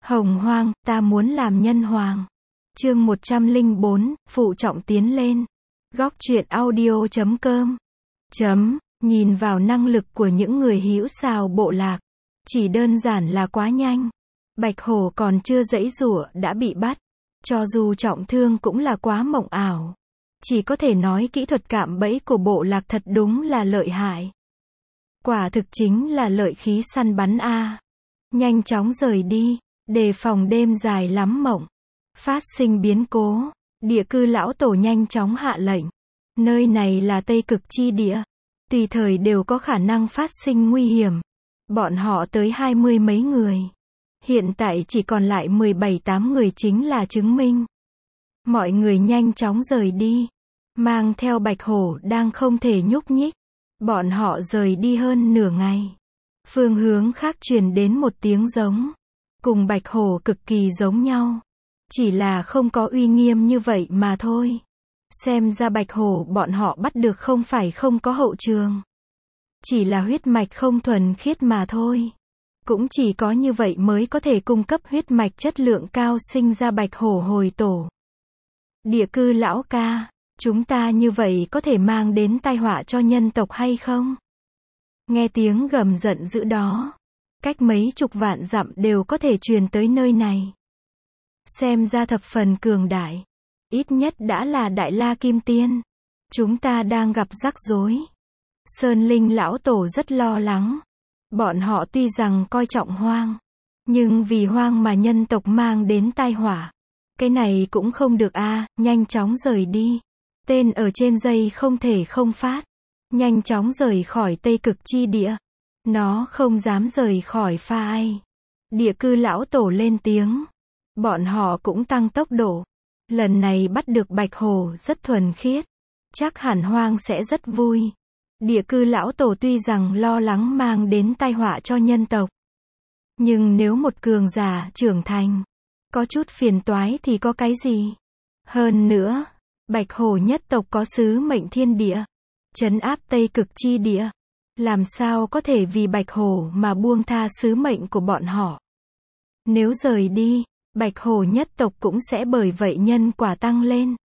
Hồng Hoang, ta muốn làm nhân hoàng. Chương 104, phụ trọng tiến lên. Góc truyện audio.com. Nhìn vào năng lực của những người hữu xào bộ lạc. Chỉ đơn giản là quá nhanh. Bạch hổ còn chưa giãy giụa đã bị bắt. Cho dù trọng thương cũng là quá mộng ảo. Chỉ có thể nói kỹ thuật cạm bẫy của bộ lạc thật đúng là lợi hại. Quả thực chính là lợi khí săn bắn a. Nhanh chóng rời đi, đề phòng đêm dài lắm mộng. Phát sinh biến cố, địa cư lão tổ nhanh chóng hạ lệnh. Nơi này là Tây Cực chi địa, tùy thời đều có khả năng phát sinh nguy hiểm. Bọn họ tới 20 mấy người. Hiện tại chỉ còn lại 17-8 người chính là chứng minh. Mọi người nhanh chóng rời đi, mang theo Bạch hổ đang không thể nhúc nhích. Bọn họ rời đi hơn nửa ngày. Phương hướng khác truyền đến một tiếng giống. Cùng Bạch hổ cực kỳ giống nhau. Chỉ là không có uy nghiêm như vậy mà thôi. Xem ra Bạch hổ bọn họ bắt được không phải không có hậu trường. Chỉ là huyết mạch không thuần khiết mà thôi. Cũng chỉ có như vậy mới có thể cung cấp huyết mạch chất lượng cao sinh ra Bạch hổ hồi tổ. Địa cư lão ca, chúng ta như vậy có thể mang đến tai họa cho nhân tộc hay không? Nghe tiếng gầm giận dữ đó, cách mấy chục vạn dặm đều có thể truyền tới nơi này. Xem ra thập phần cường đại, ít nhất đã là Đại La Kim Tiên. Chúng ta đang gặp rắc rối. Sơn Linh lão tổ rất lo lắng. Bọn họ tuy rằng coi trọng hoang, nhưng vì hoang mà nhân tộc mang đến tai họa. Cái này cũng không được a, nhanh chóng rời đi. Tên ở trên dây không thể không phát. Nhanh chóng rời khỏi Tây Cực chi địa. Nó không dám rời khỏi pha ai. Địa cư lão tổ lên tiếng. Bọn họ cũng tăng tốc độ. Lần này bắt được Bạch hổ rất thuần khiết. Chắc hẳn hoang sẽ rất vui. Địa cư lão tổ tuy rằng lo lắng mang đến tai họa cho nhân tộc. Nhưng nếu một cường giả trưởng thành, có chút phiền toái thì có cái gì? Hơn nữa, Bạch hổ nhất tộc có sứ mệnh thiên địa. Trấn áp Tây Cực chi địa. Làm sao có thể vì Bạch hổ mà buông tha sứ mệnh của bọn họ? Nếu rời đi, Bạch hổ nhất tộc cũng sẽ bởi vậy nhân quả tăng lên.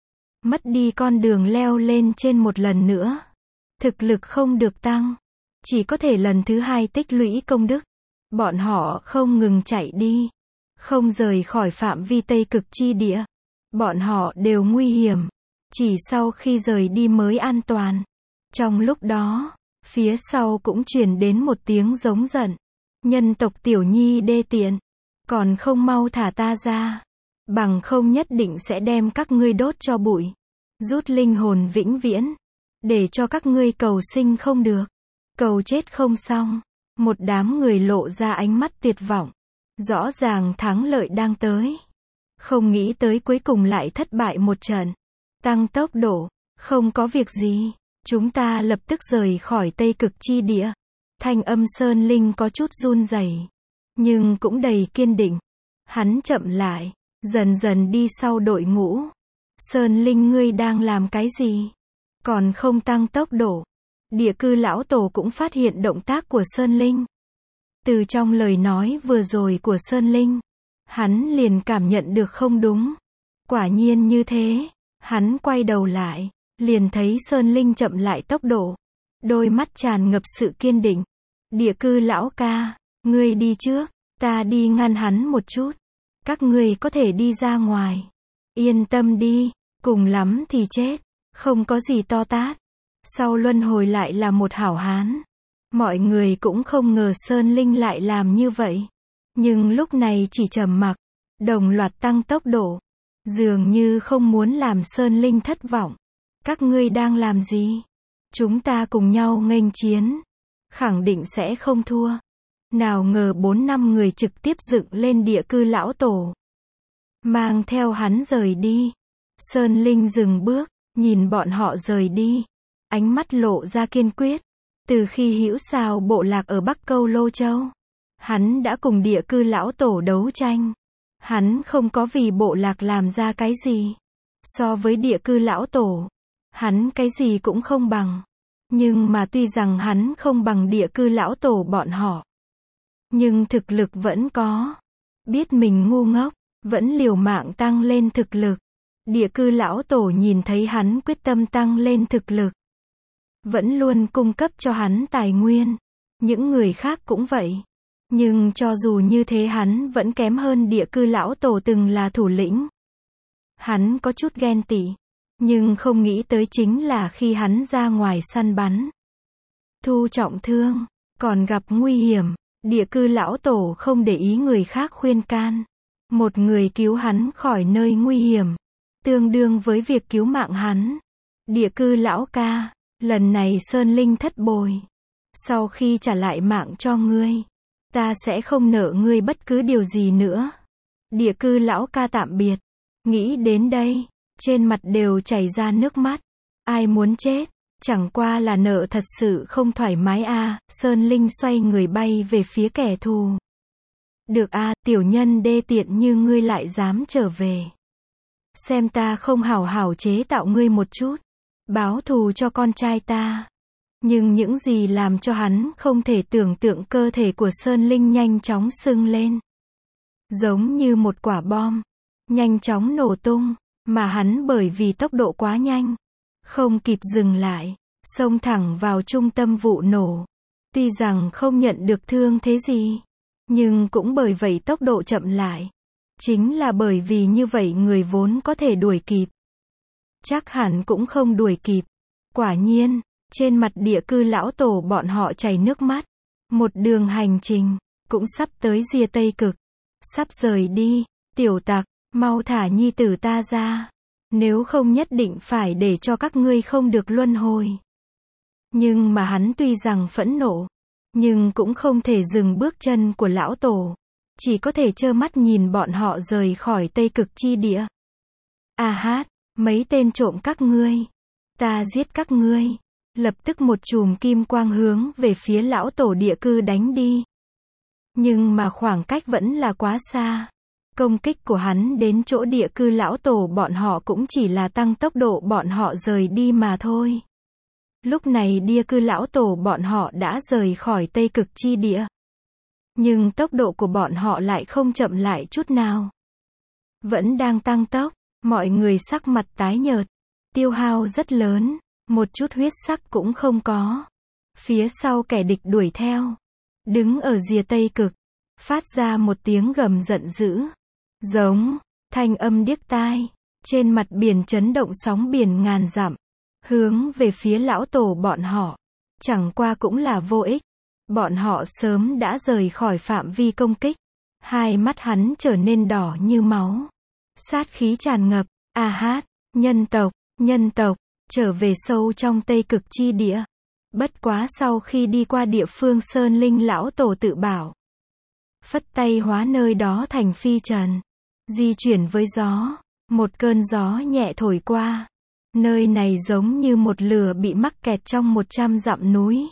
Mất đi con đường leo lên trên một lần nữa. Thực lực không được tăng. Chỉ có thể lần thứ hai tích lũy công đức. Bọn họ không ngừng chạy đi. Không rời khỏi phạm vi Tây Cực chi địa. Bọn họ đều nguy hiểm. Chỉ sau khi rời đi mới an toàn. Trong lúc đó, phía sau cũng truyền đến một tiếng giống giận. Nhân tộc tiểu nhi đê tiện. Còn không mau thả ta ra. Bằng không nhất định sẽ đem các ngươi đốt cho bụi. Rút linh hồn vĩnh viễn. Để cho các ngươi cầu sinh không được. Cầu chết không xong. Một đám người lộ ra ánh mắt tuyệt vọng. Rõ ràng thắng lợi đang tới. Không nghĩ tới cuối cùng lại thất bại một trận. Tăng tốc độ. Không có việc gì. Chúng ta lập tức rời khỏi Tây Cực chi địa. Thanh âm Sơn Linh có chút run rẩy, nhưng cũng đầy kiên định. Hắn chậm lại, dần dần đi sau đội ngũ. Sơn Linh ngươi đang làm cái gì? Còn không tăng tốc độ. Địa cư lão tổ cũng phát hiện động tác của Sơn Linh. Từ trong lời nói vừa rồi của Sơn Linh, hắn liền cảm nhận được không đúng. Quả nhiên như thế, hắn quay đầu lại, liền thấy Sơn Linh chậm lại tốc độ. Đôi mắt tràn ngập sự kiên định. Địa cư lão ca, ngươi đi trước, ta đi ngăn hắn một chút. Các ngươi có thể đi ra ngoài. Yên tâm đi, cùng lắm thì chết. Không có gì to tát. Sau luân hồi lại là một hảo hán. Mọi người cũng không ngờ Sơn Linh lại làm như vậy. Nhưng lúc này chỉ trầm mặc, đồng loạt tăng tốc độ. Dường như không muốn làm Sơn Linh thất vọng. Các ngươi đang làm gì? Chúng ta cùng nhau nghênh chiến. Khẳng định sẽ không thua. Nào ngờ 4-5 người trực tiếp dựng lên địa cư lão tổ. Mang theo hắn rời đi. Sơn Linh dừng bước, nhìn bọn họ rời đi. Ánh mắt lộ ra kiên quyết. Từ khi hữu xào bộ lạc ở Bắc Câu Lô Châu, hắn đã cùng địa cư lão tổ đấu tranh. Hắn không có vì bộ lạc làm ra cái gì. So với địa cư lão tổ, hắn cái gì cũng không bằng. Nhưng mà tuy rằng hắn không bằng địa cư lão tổ bọn họ, nhưng thực lực vẫn có. Biết mình ngu ngốc, vẫn liều mạng tăng lên thực lực. Địa cư lão tổ nhìn thấy hắn quyết tâm tăng lên thực lực, vẫn luôn cung cấp cho hắn tài nguyên. Những người khác cũng vậy. Nhưng cho dù như thế hắn vẫn kém hơn địa cư lão tổ từng là thủ lĩnh. Hắn có chút ghen tị, nhưng không nghĩ tới chính là khi hắn ra ngoài săn bắn, thu trọng thương, còn gặp nguy hiểm, địa cư lão tổ không để ý người khác khuyên can. Một người cứu hắn khỏi nơi nguy hiểm, tương đương với việc cứu mạng hắn. Địa cư lão ca, lần này Sơn Linh thất bồi. Sau khi trả lại mạng cho ngươi, ta sẽ không nợ ngươi bất cứ điều gì nữa. Địa cư lão ca tạm biệt. Nghĩ đến đây, trên mặt đều chảy ra nước mắt. Ai muốn chết, chẳng qua là nợ thật sự không thoải mái à. Sơn Linh xoay người bay về phía kẻ thù. Được à, tiểu nhân đê tiện như ngươi lại dám trở về. Xem ta không hảo hảo chế tạo ngươi một chút, báo thù cho con trai ta. Nhưng những gì làm cho hắn không thể tưởng tượng, cơ thể của Sơn Linh nhanh chóng sưng lên. Giống như một quả bom, nhanh chóng nổ tung, mà hắn bởi vì tốc độ quá nhanh, không kịp dừng lại, xông thẳng vào trung tâm vụ nổ. Tuy rằng không nhận được thương thế gì, nhưng cũng bởi vậy tốc độ chậm lại. Chính là bởi vì như vậy người vốn có thể đuổi kịp, chắc hẳn cũng không đuổi kịp. Quả nhiên, trên mặt địa cư lão tổ bọn họ chảy nước mắt. Một đường hành trình, cũng sắp tới rìa Tây Cực. Sắp rời đi, tiểu tặc, mau thả nhi tử ta ra. Nếu không nhất định phải để cho các ngươi không được luân hồi. Nhưng mà hắn tuy rằng phẫn nộ, nhưng cũng không thể dừng bước chân của lão tổ. Chỉ có thể trơ mắt nhìn bọn họ rời khỏi Tây Cực chi địa. À hát, mấy tên trộm các ngươi, ta giết các ngươi. Lập tức một chùm kim quang hướng về phía lão tổ địa cư đánh đi. Nhưng mà khoảng cách vẫn là quá xa. Công kích của hắn đến chỗ địa cư lão tổ bọn họ cũng chỉ là tăng tốc độ bọn họ rời đi mà thôi. Lúc này địa cư lão tổ bọn họ đã rời khỏi Tây Cực chi địa. Nhưng tốc độ của bọn họ lại không chậm lại chút nào. Vẫn đang tăng tốc, mọi người sắc mặt tái nhợt, tiêu hao rất lớn, một chút huyết sắc cũng không có. Phía sau kẻ địch đuổi theo, đứng ở rìa Tây Cực, phát ra một tiếng gầm giận dữ. Giống, thanh âm điếc tai, trên mặt biển chấn động sóng biển ngàn dặm, hướng về phía lão tổ bọn họ. Chẳng qua cũng là vô ích. Bọn họ sớm đã rời khỏi phạm vi công kích. Hai mắt hắn trở nên đỏ như máu. Sát khí tràn ngập. À hát, nhân tộc, trở về sâu trong Tây Cực chi địa. Bất quá sau khi đi qua địa phương Sơn Linh lão tổ tự bảo, phất tay hóa nơi đó thành phi trần. Di chuyển với gió. Một cơn gió nhẹ thổi qua. Nơi này giống như một lửa bị mắc kẹt trong 100 dặm núi.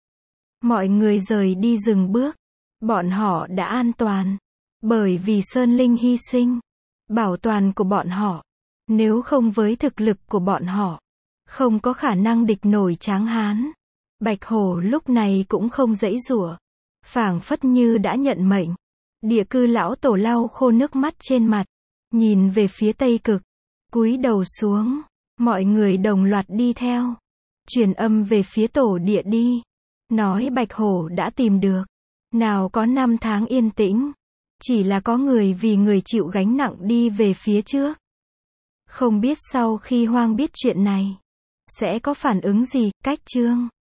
Mọi người rời đi dừng bước. Bọn họ đã an toàn. Bởi vì Sơn Linh hy sinh. Bảo toàn của bọn họ. Nếu không với thực lực của bọn họ, không có khả năng địch nổi Tráng Hán. Bạch Hổ lúc này cũng không giãy giụa. Phảng phất như đã nhận mệnh. Địa cư lão tổ lau khô nước mắt trên mặt. Nhìn về phía Tây Cực. Cúi đầu xuống. Mọi người đồng loạt đi theo. Truyền âm về phía tổ địa đi. Nói Bạch Hổ đã tìm được. Nào có 5 tháng yên tĩnh. Chỉ là có người vì người chịu gánh nặng đi về phía trước. Không biết sau khi Hoang biết chuyện này, sẽ có phản ứng gì. Cách chương